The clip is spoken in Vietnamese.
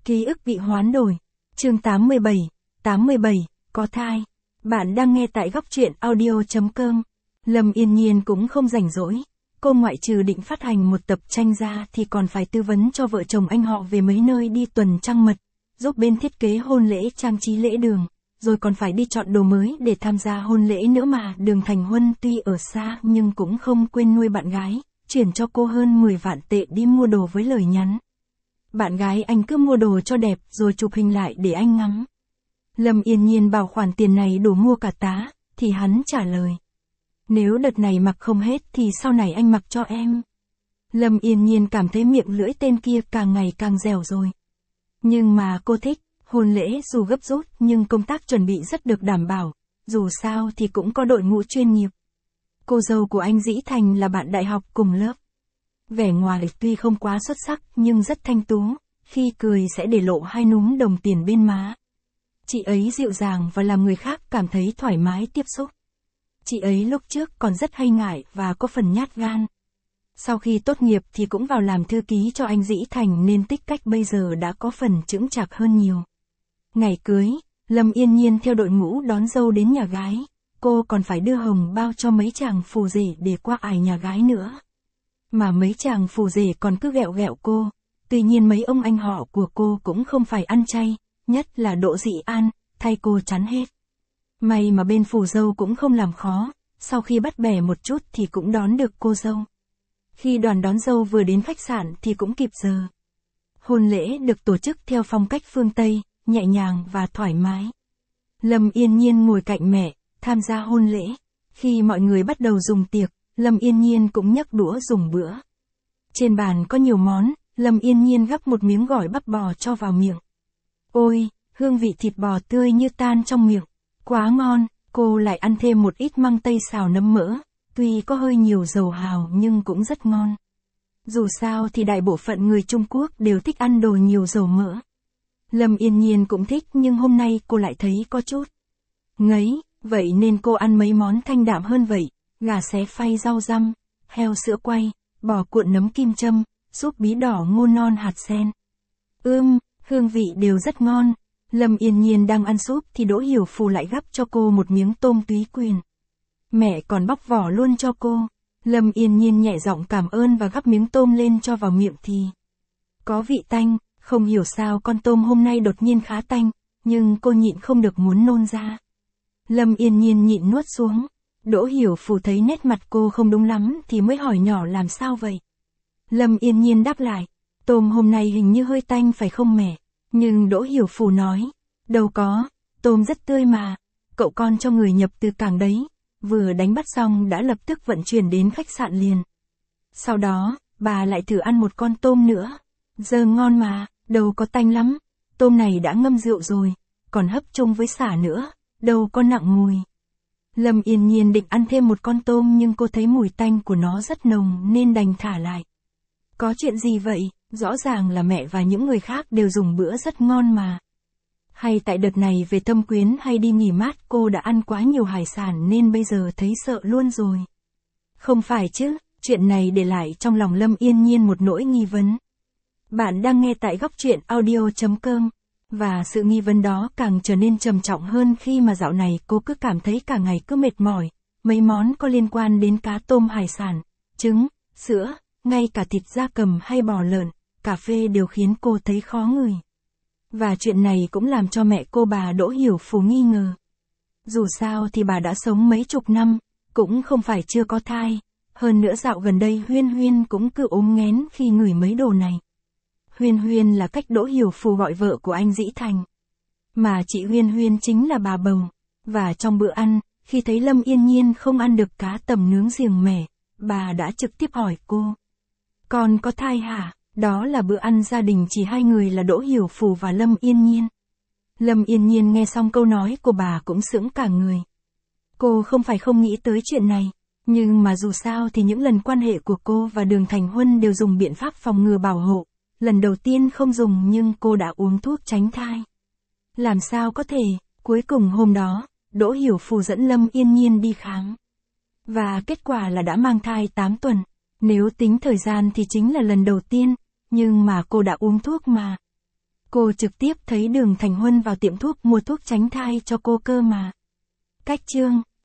Ký ức bị hoán đổi. Chương 87, có thai. Bạn đang nghe tại góc truyện audio.com. Lâm Yên Nhiên cũng không rảnh rỗi. Cô ngoại trừ định phát hành một tập tranh ra thì còn phải tư vấn cho vợ chồng anh họ về mấy nơi đi tuần trăng mật, giúp bên thiết kế hôn lễ trang trí lễ đường, rồi còn phải đi chọn đồ mới để tham gia hôn lễ nữa mà. Đường Thành Huân tuy ở xa nhưng cũng không quên nuôi bạn gái, chuyển cho cô hơn 10 vạn tệ đi mua đồ với lời nhắn. Bạn gái anh cứ mua đồ cho đẹp rồi chụp hình lại để anh ngắm. Lâm Yên Nhiên bảo khoản tiền này đủ mua cả tá, thì hắn trả lời. Nếu đợt này mặc không hết thì sau này anh mặc cho em. Lâm Yên Nhiên cảm thấy miệng lưỡi tên kia càng ngày càng dẻo rồi. Nhưng mà cô thích, hôn lễ dù gấp rút nhưng công tác chuẩn bị rất được đảm bảo, dù sao thì cũng có đội ngũ chuyên nghiệp. Cô dâu của anh Dĩ Thành là bạn đại học cùng lớp. Vẻ ngoài tuy không quá xuất sắc nhưng rất thanh tú, khi cười sẽ để lộ hai núm đồng tiền bên má. Chị ấy dịu dàng và làm người khác cảm thấy thoải mái tiếp xúc. Chị ấy lúc trước còn rất hay ngại và có phần nhát gan. Sau khi tốt nghiệp thì cũng vào làm thư ký cho anh Dĩ Thành nên tích cách bây giờ đã có phần chững chạc hơn nhiều. Ngày cưới, Lâm Yên Nhiên theo đội ngũ đón dâu đến nhà gái. Cô còn phải đưa hồng bao cho mấy chàng phù rể để qua ải nhà gái nữa. Mà mấy chàng phù rể còn cứ ghẹo ghẹo cô. Tuy nhiên mấy ông anh họ của cô cũng không phải ăn chay, nhất là Đỗ Dị An, thay cô chắn hết. May mà bên phù dâu cũng không làm khó, sau khi bắt bẻ một chút thì cũng đón được cô dâu. Khi đoàn đón dâu vừa đến khách sạn thì cũng kịp giờ. Hôn lễ được tổ chức theo phong cách phương Tây, nhẹ nhàng và thoải mái. Lâm Yên Nhiên ngồi cạnh mẹ, tham gia hôn lễ. Khi mọi người bắt đầu dùng tiệc, Lâm Yên Nhiên cũng nhấc đũa dùng bữa. Trên bàn có nhiều món, Lâm Yên Nhiên gắp một miếng gỏi bắp bò cho vào miệng. Ôi, hương vị thịt bò tươi như tan trong miệng. Quá ngon, cô lại ăn thêm một ít măng tây xào nấm mỡ, tuy có hơi nhiều dầu hào nhưng cũng rất ngon. Dù sao thì đại bộ phận người Trung Quốc đều thích ăn đồ nhiều dầu mỡ. Lâm Yên Nhiên cũng thích nhưng hôm nay cô lại thấy có chút ngấy, vậy nên cô ăn mấy món thanh đạm hơn vậy, gà xé phay rau răm, heo sữa quay, bò cuộn nấm kim châm, súp bí đỏ ngô non hạt sen. Hương vị đều rất ngon. Lâm Yên Nhiên đang ăn súp thì Đỗ Hiểu Phù lại gắp cho cô một miếng tôm túy quyền. Mẹ còn bóc vỏ luôn cho cô. Lâm Yên Nhiên nhẹ giọng cảm ơn và gắp miếng tôm lên cho vào miệng thì có vị tanh, không hiểu sao con tôm hôm nay đột nhiên khá tanh, nhưng cô nhịn không được muốn nôn ra. Lâm Yên Nhiên nhịn nuốt xuống. Đỗ Hiểu Phù thấy nét mặt cô không đúng lắm thì mới hỏi nhỏ làm sao vậy. Lâm Yên Nhiên đáp lại, tôm hôm nay hình như hơi tanh phải không mẹ? Nhưng Đỗ Hiểu Phù nói, đâu có, tôm rất tươi mà, cậu con cho người nhập từ cảng đấy, vừa đánh bắt xong đã lập tức vận chuyển đến khách sạn liền. Sau đó, bà lại thử ăn một con tôm nữa, giờ ngon mà, đâu có tanh lắm, tôm này đã ngâm rượu rồi, còn hấp chung với sả nữa, đâu có nặng mùi. Lâm Yên Nhiên định ăn thêm một con tôm nhưng cô thấy mùi tanh của nó rất nồng nên đành thả lại. Có chuyện gì vậy? Rõ ràng là mẹ và những người khác đều dùng bữa rất ngon mà. Hay tại đợt này về thăm quyến hay đi nghỉ mát cô đã ăn quá nhiều hải sản nên bây giờ thấy sợ luôn rồi. Không phải chứ, chuyện này để lại trong lòng Lâm Yên Nhiên một nỗi nghi vấn. Bạn đang nghe tại góc truyện audio.com. Và sự nghi vấn đó càng trở nên trầm trọng hơn khi mà dạo này cô cứ cảm thấy cả ngày cứ mệt mỏi. Mấy món có liên quan đến cá tôm hải sản, trứng, sữa, ngay cả thịt gia cầm hay bò lợn, cà phê đều khiến cô thấy khó ngửi. Và chuyện này cũng làm cho mẹ cô bà Đỗ Hiểu Phù nghi ngờ. Dù sao thì bà đã sống mấy chục năm, cũng không phải chưa có thai. Hơn nữa dạo gần đây Huyên Huyên cũng cứ ốm nghén khi ngửi mấy đồ này. Huyên Huyên là cách Đỗ Hiểu Phù gọi vợ của anh Dĩ Thành. Mà chị Huyên Huyên chính là bà bầu. Và trong bữa ăn, khi thấy Lâm Yên Nhiên không ăn được cá tầm nướng riềng mẻ, bà đã trực tiếp hỏi cô. Con có thai hả? Đó là bữa ăn gia đình chỉ hai người là Đỗ Hiểu Phù và Lâm Yên Nhiên. Lâm Yên Nhiên nghe xong câu nói của bà cũng sững cả người. Cô không phải không nghĩ tới chuyện này, nhưng mà dù sao thì những lần quan hệ của cô và Đường Thành Huân đều dùng biện pháp phòng ngừa bảo hộ. Lần đầu tiên không dùng nhưng cô đã uống thuốc tránh thai. Làm sao có thể, cuối cùng hôm đó, Đỗ Hiểu Phù dẫn Lâm Yên Nhiên đi khám. Và kết quả là đã mang thai 8 tuần. Nếu tính thời gian thì chính là lần đầu tiên, nhưng mà cô đã uống thuốc mà. Cô trực tiếp thấy Đường Thành Huân vào tiệm thuốc mua thuốc tránh thai cho cô cơ mà. Cách chương